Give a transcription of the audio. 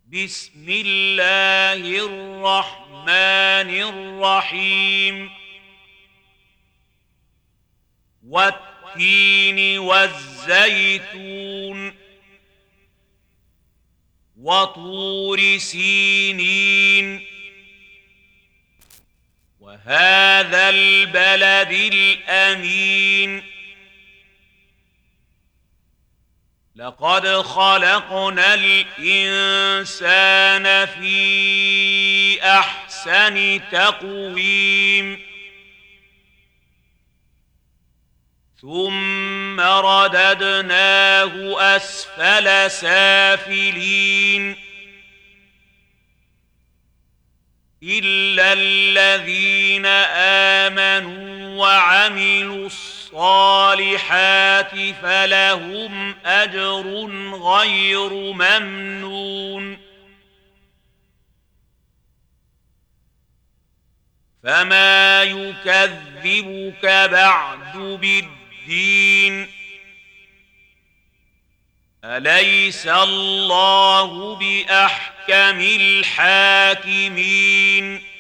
بسم الله الرحمن الرحيم والتين والزيتون وطور سينين وهذا البلد الأمين لقد خلقنا الإنسان في أحسن تقويم ثم رددناه أسفل سافلين إلا الذين آمنوا وعملوا الصالحات فلهم أجر غير ممنون فما يكذبك بعد بالدين أليس الله بأحكم الحاكمين